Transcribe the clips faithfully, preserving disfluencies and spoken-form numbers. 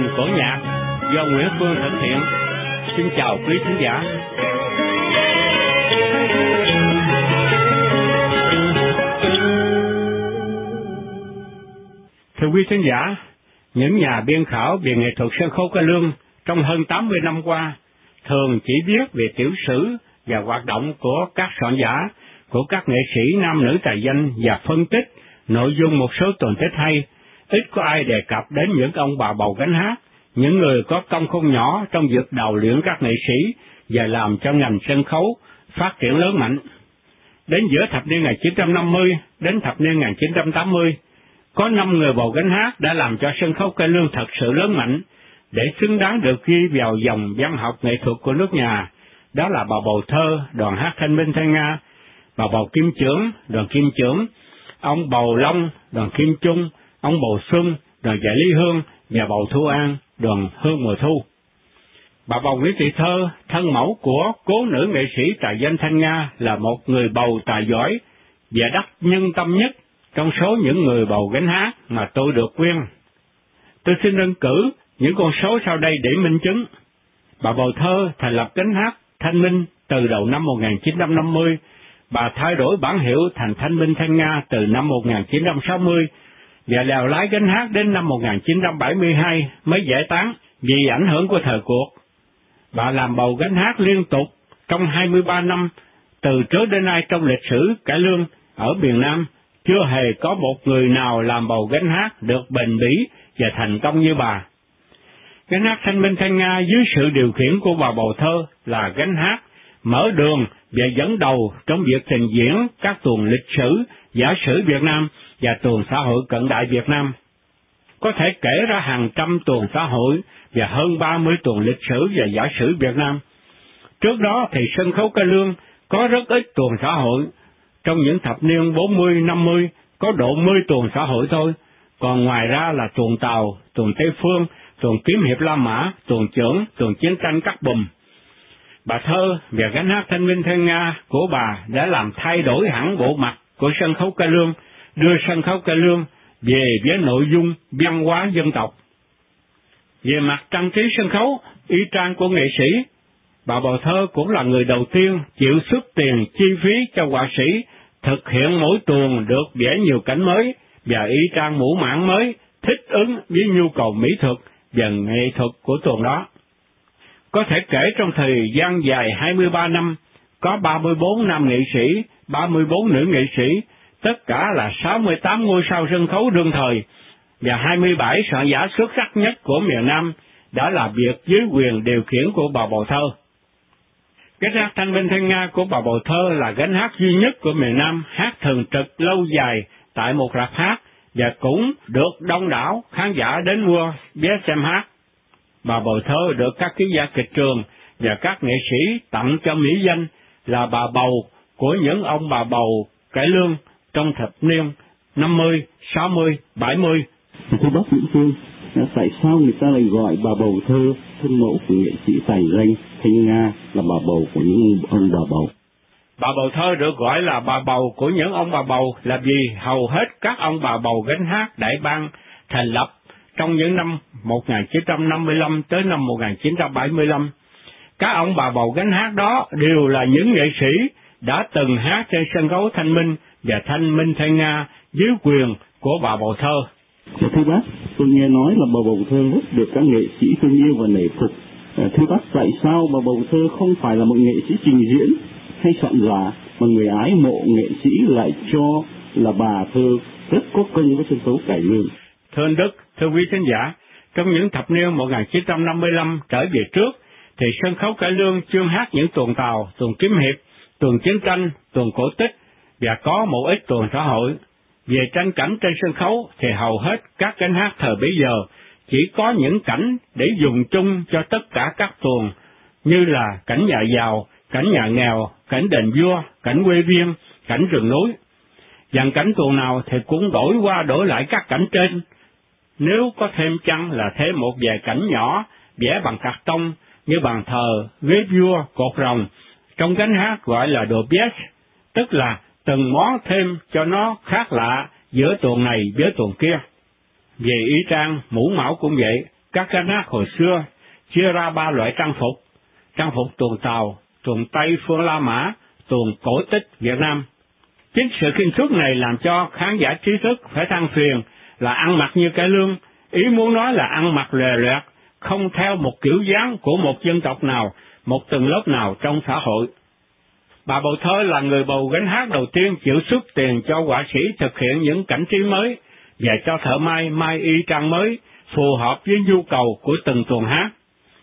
cổ nhạc do Nguyễn Phương thực hiện. Xin chào quý khán giả. Thưa quý khán giả, những nhà biên khảo về nghệ thuật sân khấu cải lương trong hơn tám mươi năm qua thường chỉ viết về tiểu sử và hoạt động của các soạn giả, của các nghệ sĩ nam nữ tài danh và phân tích nội dung một số tuần tích hay. Ít có ai đề cập đến những ông bà bầu gánh hát, những người có công không nhỏ trong việc đào luyện các nghệ sĩ và làm cho ngành sân khấu phát triển lớn mạnh. Đến giữa thập niên một nghìn chín trăm năm mươi đến thập niên một nghìn chín trăm tám mươi, có năm người bầu gánh hát đã làm cho sân khấu cải lương thật sự lớn mạnh, để xứng đáng được ghi vào dòng văn học nghệ thuật của nước nhà. Đó là bà bầu thơ, đoàn hát Thanh Minh Thanh Nga; bà bầu Kim Chưởng, đoàn Kim Chưởng; ông bầu Long, đoàn Kim Trung; ông bầu Xuân, đoàn Dạ Lý Hương; và bầu Thu An, đoàn Hương Mùa Thu. Bà bầu Nguyễn Thị Thơ, thân mẫu của cố nữ nghệ sĩ tài danh Thanh Nga, là một người bầu tài giỏi và đắc nhân tâm nhất trong số những người bầu gánh hát mà tôi được quen. Tôi xin đơn cử những con số sau đây để minh chứng. Bà bầu Thơ thành lập gánh hát Thanh Minh từ đầu năm một nghìn chín trăm năm mươi, bà thay đổi bản hiệu thành Thanh Minh Thanh Nga từ năm một nghìn chín trăm sáu mươi, và lèo lái gánh hát đến năm một nghìn chín trăm bảy mươi hai mới giải tán vì ảnh hưởng của thời cuộc. Bà làm bầu gánh hát liên tục trong hai mươi ba năm, từ trước đến nay trong lịch sử cải lương ở miền Nam, chưa hề có một người nào làm bầu gánh hát được bền bỉ và thành công như bà. Gánh hát Thanh Minh Thanh Nga dưới sự điều khiển của bà bầu Thơ là gánh hát mở đường và dẫn đầu trong việc trình diễn các tuồng lịch sử, giả sử Việt Nam và tuồng xã hội cận đại Việt Nam. Có thể kể ra hàng trăm tuồng xã hội và hơn ba mươi tuồng lịch sử và giả sử Việt Nam. Trước đó thì sân khấu cải lương có rất ít tuồng xã hội. Trong những thập niên bốn mươi, năm mươi có độ mươi tuồng xã hội thôi, còn ngoài ra là tuồng Tàu, tuồng Tây Phương, tuồng Kiếm Hiệp La Mã, tuồng Chưởng, tuồng Chiến tranh Cắt Bùm. Bà Thơ và gánh hát Thanh Minh Thanh Nga của bà đã làm thay đổi hẳn bộ mặt của sân khấu cải lương, đưa sân khấu cải lương về với nội dung văn hóa dân tộc. Về mặt trang trí sân khấu, y trang của nghệ sĩ, bà bầu Thơ cũng là người đầu tiên chịu xuất tiền chi phí cho họa sĩ thực hiện mỗi tuồng được vẽ nhiều cảnh mới và y trang mũ mãn mới thích ứng với nhu cầu mỹ thuật và nghệ thuật của tuồng đó. Có thể kể trong thời gian dài hai mươi ba năm, có ba mươi bốn nam nghệ sĩ, ba mươi bốn nữ nghệ sĩ, tất cả là sáu mươi tám ngôi sao sân khấu đương thời, và hai mươi bảy soạn giả xuất sắc nhất của miền Nam đã làm việc dưới quyền điều khiển của bà bầu Thơ. Gánh hát Thanh Minh Thanh Nga của bà bầu Thơ là gánh hát duy nhất của miền Nam hát thường trực lâu dài tại một rạp hát, và cũng được đông đảo khán giả đến mua vé xem hát. Bà bầu Thơ được các ký giả kịch trường và các nghệ sĩ tặng cho mỹ danh là bà bầu của những ông bà bầu cải lương trong thập niên năm mươi, sáu mươi, bảy mươi. Thưa bác Nguyễn Phương, tại sao người ta lại gọi bà bầu Thơ, thân mẫu của nghệ sĩ tài danh Thanh Nga, là bà bầu của những ông bà bầu? Bà bầu Thơ được gọi là bà bầu của những ông bà bầu là vì hầu hết các ông bà bầu gánh hát đại bang thành lập trong những năm một nghìn chín trăm năm mươi lăm tới năm một nghìn chín trăm bảy mươi lăm. Các ông bà bầu gánh hát đó đều là những nghệ sĩ đã từng hát trên sân khấu Thanh Minh và Thanh Minh Thanh Nga dưới quyền của bà bầu Thơ. Thưa bác, tôi nghe nói là bà bầu Thơ rất được các nghệ sĩ thương yêu và nể phục. Thưa bác, tại sao bà bầu Thơ không phải là một nghệ sĩ trình diễn hay soạn giả, mà người ái mộ nghệ sĩ lại cho là bà Thơ rất có công với sân khấu cải lương? Thưa anh Đức, thưa quý khán giả, trong những thập niên một nghìn chín trăm năm mươi lăm trở về trước, thì sân khấu cải lương chuyên hát những tuồng Tàu, tuồng Kiếm Hiệp, tuồng Chiến tranh, tuồng cổ tích và có một ít tuồng xã hội. Về tranh cảnh trên sân khấu thì hầu hết các gánh hát thời bấy giờ chỉ có những cảnh để dùng chung cho tất cả các tuồng, như là cảnh nhà giàu, cảnh nhà nghèo, cảnh đền vua, cảnh quê viên, cảnh rừng núi. Dàn cảnh tuồng nào thì cũng đổi qua đổi lại các cảnh trên. Nếu có thêm chăng là thêm một vài cảnh nhỏ vẽ bằng cạc tông như bàn thờ, ghế vua, cột rồng, trong gánh hát gọi là đồ pièce, tức là từng món thêm cho nó khác lạ giữa tuồng này với tuồng kia. Về y trang, mũ mão cũng vậy, Các gánh hát hồi xưa chia ra ba loại trang phục: trang phục tuồng Tàu, tuồng Tây phương La Mã, tuồng cổ tích Việt Nam. Chính sự kinh xuất này làm cho khán giả trí thức phải than phiền là ăn mặc như cải lương, ý muốn nói là ăn mặc lòe loẹt, không theo một kiểu dáng của một dân tộc nào, một tầng lớp nào trong xã hội. Bà Bầu Thơ là người bầu gánh hát đầu tiên chịu xuất tiền cho họa sĩ thực hiện những cảnh trí mới và cho thợ may may y trang mới phù hợp với nhu cầu của từng tuồng hát.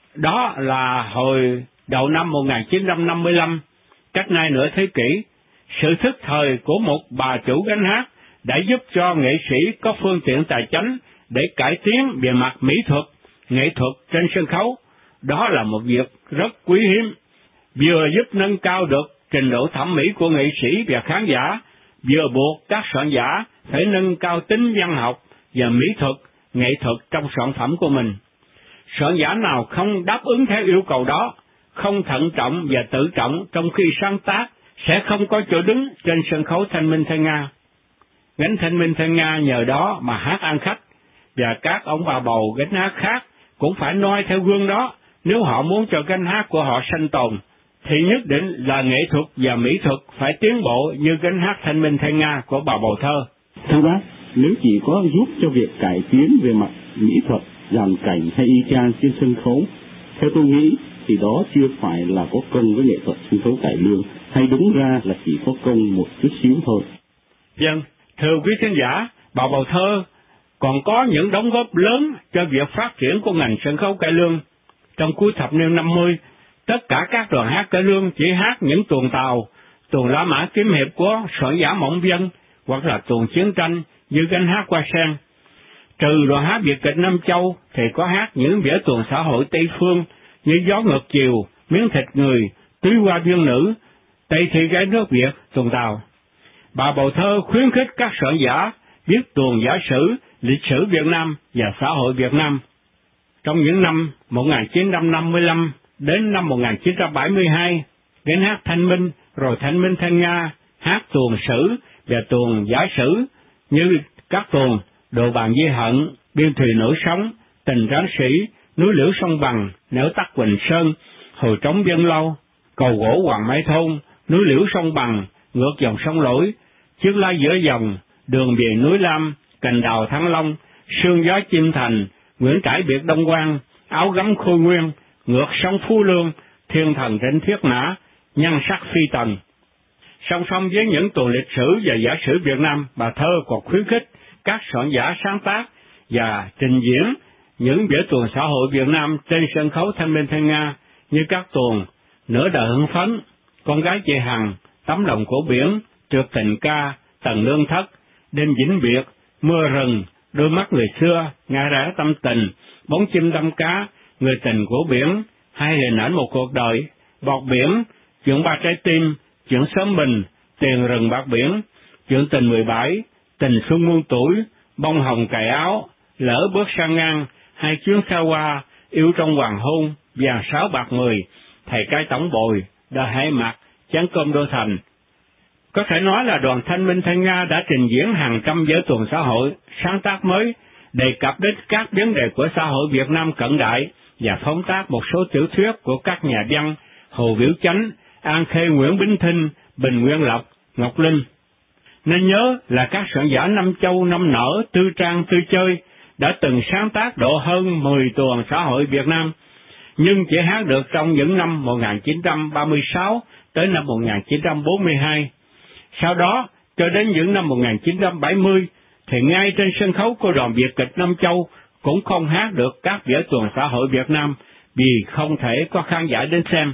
Đó là hồi đầu năm một nghìn chín trăm năm mươi lăm, cách nay nửa thế kỷ. Sự thức thời của một bà chủ gánh hát đã giúp cho nghệ sĩ có phương tiện tài chánh để cải tiến về mặt mỹ thuật, nghệ thuật trên sân khấu. Đó là một việc rất quý hiếm, vừa giúp nâng cao được trình độ thẩm mỹ của nghệ sĩ và khán giả, vừa buộc các soạn giả phải nâng cao tính văn học và mỹ thuật, nghệ thuật trong sản phẩm của mình. Soạn giả nào không đáp ứng theo yêu cầu đó, không thận trọng và tự trọng trong khi sáng tác, sẽ không có chỗ đứng trên sân khấu Thanh Minh Thanh Nga. Gánh Thanh Minh Thanh Nga nhờ đó mà hát ăn khách, và các ông bà bầu gánh hát khác cũng phải noi theo gương đó nếu họ muốn cho gánh hát của họ sanh tồn, thì nhất định là nghệ thuật và mỹ thuật phải tiến bộ như gánh hát Thanh Minh Thanh Nga của bà Bầu Thơ. Thưa bác, nếu chỉ có giúp cho việc cải tiến về mặt mỹ thuật, dàn cảnh hay y chang trên sân khấu, theo tôi nghĩ thì đó chưa phải là có công với nghệ thuật sân khấu cải lương, hay đúng ra là chỉ có công một chút xíu thôi. Vâng, thưa quý khán giả, bà Bầu Thơ còn có những đóng góp lớn cho việc phát triển của ngành sân khấu cải lương. Trong cuối thập niên năm mươi, tất cả các đoàn hát cải lương chỉ hát những tuồng Tàu, tuồng La Mã kiếm hiệp của soạn giả Mộng Vân, hoặc là tuồng chiến tranh như gánh hát Hoa Sen. Trừ đoàn hát Việt kịch Nam Châu thì có hát những vở tuồng xã hội Tây phương như Gió ngược chiều, Miếng thịt người, Túy hoa viên nữ, Tây thi gái nước Việt, tuồng Tàu. Bà Bầu Thơ khuyến khích các soạn giả viết tuồng giả sử, lịch sử Việt Nam và xã hội Việt Nam. Trong những năm một nghìn chín trăm năm mươi lăm đến năm một nghìn chín trăm bảy mươi hai, gánh hát Thanh Minh rồi Thanh Minh Thanh Nga hát tuồng sử và tuồng giả sử như các tuồng Đồ Bàn Di Hận, Biên Thùy Nổi Sống, Tình Tráng Sĩ, Núi Liễu Sông Bằng, Nẻo Tắc Quỳnh Sơn, Hồi Trống Dân Lâu, Cầu Gỗ Hoàng Mai Thôn, Núi Liễu Sông Bằng, Ngược Dòng Sông Lỗi, Chiếc Lá Giữa Dòng, Đường Về Núi Lam, Cành Đào Thăng Long, Sương Gió Chim Thành, Nguyễn Trãi Biệt Đông Quang, Áo Gấm Khôi Nguyên, Ngược Sông Phú Lương, Thiên Thần Trên Thiết Mã, Nhan Sắc Phi Tần. Song song với những tuồng lịch sử và giả sử Việt Nam, bà Thơ còn khuyến khích các soạn giả sáng tác và trình diễn những vở tuồng xã hội Việt Nam trên sân khấu Thanh Minh Thanh Nga như các tuồng Nửa Đời Hưng Phấn, Con Gái Chị Hằng, Tấm Lòng Của Biển, Trượt Tình Ca, Tần Lương Thất, Đêm Vĩnh Biệt, Mưa Rừng, Đôi Mắt Người Xưa, Ngã Rẽ Tâm Tình, Bóng Chim Đâm Cá, Người Tình Của Biển, Hai Hình Ảnh Một Cuộc Đời, Bọt Biển, Chuyện Ba Trái Tim, Chuyện Sớm Bình, Tiền Rừng Bạc Biển, Chuyện Tình Mười Bảy, Tình Xuân Muôn Tuổi, Bông Hồng Cài Áo, Lỡ Bước Sang Ngang, Hai Chuyến Xa Hoa, Yêu Trong Hoàng Hôn, Vàng Sáu Bạc Mười, Thầy Cai Tổng Bồi, Đời Hai Mặt, Chén Cơm Đô Thành. Có thể nói là đoàn Thanh Minh Thanh Nga đã trình diễn hàng trăm vở tuồng xã hội, sáng tác mới, đề cập đến các vấn đề của xã hội Việt Nam cận đại và phóng tác một số tiểu thuyết của các nhà văn Hồ Biểu Chánh, An Khê, Nguyễn Bính Thinh, Bình Nguyên Lộc, Ngọc Linh. Nên nhớ là các soạn giả Năm Châu, Năm Nở, Tư Trang, Tư Chơi đã từng sáng tác độ hơn mười tuồng xã hội Việt Nam, nhưng chỉ hát được trong những năm một nghìn chín trăm ba mươi sáu tới năm một nghìn chín trăm bốn mươi hai. Sau đó, cho đến những năm một nghìn chín trăm bảy mươi, thì ngay trên sân khấu của đoàn Việt kịch Nam Châu cũng không hát được các vở tuồng xã hội Việt Nam vì không thể có khán giả đến xem.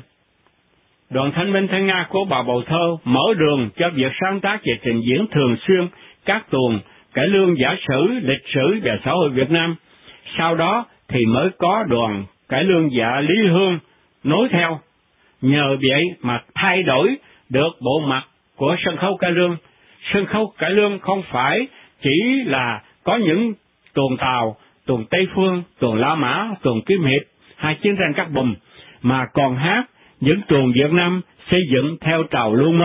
Đoàn Thanh Minh Thanh Nga của bà Bầu Thơ mở đường cho việc sáng tác và trình diễn thường xuyên các tuồng cải lương giả sử, lịch sử và xã hội Việt Nam. Sau đó thì mới có đoàn cải lương dạ Lý Hương nối theo. Nhờ vậy mà thay đổi được bộ mặt của sân khấu cải lương. Sân khấu cải lương không phải chỉ là có những tuồng Tàu, tuồng Tây Phương, tuồng La Mã, tuồng Kiếm Hiệp hay Chiến tranh Cát Bùm, mà còn hát những tuồng Việt Nam xây dựng theo trào lưu mới,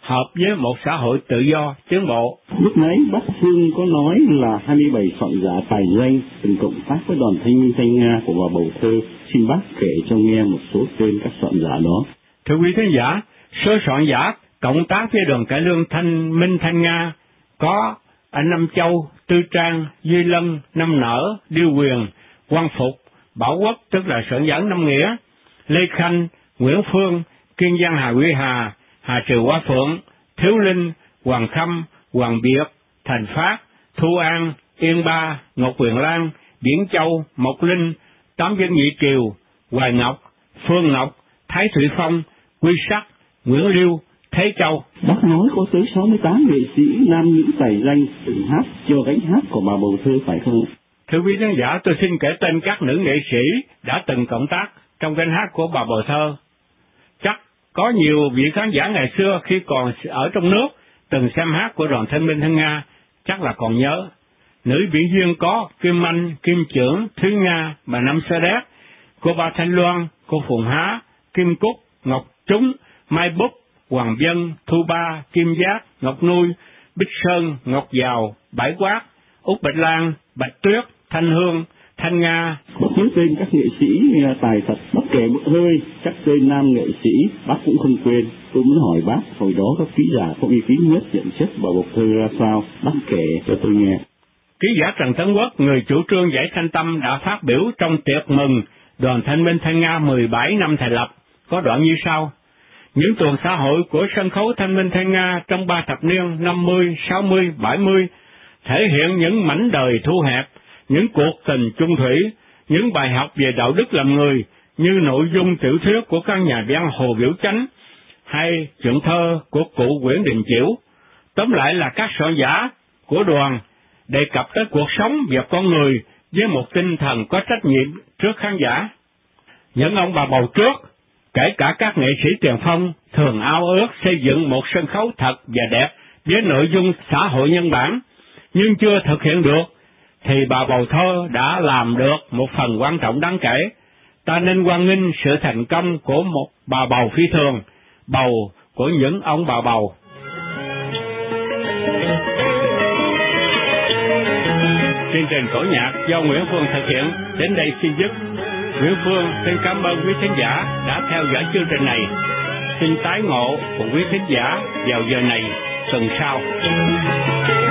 hợp với một xã hội tự do, tiến bộ. Lúc nãy bác Phương có nói là hai mươi bảy soạn giả tài danh từng cộng tác với đoàn thanh minh Thanh Nga của bà Bầu Thơ. Xin bác kể cho nghe một số tên các soạn giả đó. Thưa quý thính giả, số soạn giả cộng tác với đoàn cải lương Thanh minh Thanh Nga có anh Năm Châu, Tư Trang, Duy Lân, Năm Nở, Điêu Quyền, Quang Phục, Bảo Quốc tức là soạn giả Năm Nghĩa, Lê Khanh, Nguyễn Phương, Kiên Giang Hà Quy Hà, Hà Trừ Hoa Phượng, Thiếu Linh, Hoàng Khâm, Hoàng Việt, Thành Phát, Thu An, Yên Ba, Ngọc Quyền Lan, Biển Châu, Mộc Linh, Tám Dân Nhị Kiều, Hoài Ngọc, Phương Ngọc, Thái Thụy Phong, Quy Sắc, Nguyễn Liêu, Thế Châu. Bác nói có tới sáu mươi tám nghệ sĩ nam nữ tài danh từng hát cho gánh hát của bà Bầu Thơ phải không? Thưa quý khán giả, tôi xin kể tên các nữ nghệ sĩ đã từng cộng tác trong gánh hát của bà Bầu Thơ. Chắc có nhiều vị khán giả ngày xưa khi còn ở trong nước từng xem hát của đoàn Thanh minh Thanh Nga chắc là còn nhớ. Nữ diễn viên có Kim Anh, Kim Trưởng, Thúy Nga, bà Năm Sa Đéc, cô Ba Thanh Loan, cô Phùng Há, Kim Cúc, Ngọc Trúng, Mai Búp, Hoàng Vân, Thu Ba, Kim Giác, Ngọc Nuôi, Bích Sơn, Ngọc Giàu, Bãi Quát, Út Bạch Lan, Bạch Tuyết, Thanh Hương, Thanh Nga. Bác nhớ tên các nghệ sĩ tài thật, bác kể một hơi các tên nam nghệ sĩ bác cũng không quên. Tôi muốn hỏi bác hồi đó các ký giả có uy tín nhất nhận xét bà Bầu Thơ ra sao, bác kể cho tôi nghe. Ký giả Trần Tấn Quốc, người chủ trương giải thanh tâm, đã phát biểu trong tiệc mừng đoàn Thanh minh Thanh Nga mười bảy năm thành lập, có đoạn như sau: những tuần xã hội của sân khấu Thanh minh Thanh Nga trong ba thập niên năm mươi, sáu mươi, bảy mươi thể hiện những mảnh đời thu hẹp, những cuộc tình chung thủy, những bài học về đạo đức làm người như nội dung tiểu thuyết của các nhà văn Hồ Biểu Chánh hay chuyện thơ của cụ Nguyễn Đình Chiểu. Tóm lại là các soạn giả của đoàn đề cập tới cuộc sống và con người với một tinh thần có trách nhiệm trước khán giả. Những ông bà bầu trước, kể cả các nghệ sĩ tiền phong, thường ao ước xây dựng một sân khấu thật và đẹp với nội dung xã hội nhân bản, nhưng chưa thực hiện được, thì bà Bầu Thơ đã làm được một phần quan trọng đáng kể. Ta nên hoan nghênh sự thành công của một bà bầu phi thường, bầu của những ông bà bầu. Chương trình cổ nhạc do Nguyễn Phương thực hiện đến đây xin dứt. Nguyễn Phương xin cảm ơn quý thính giả đã theo dõi chương trình này. Xin tái ngộ cùng quý thính giả vào giờ này tuần sau.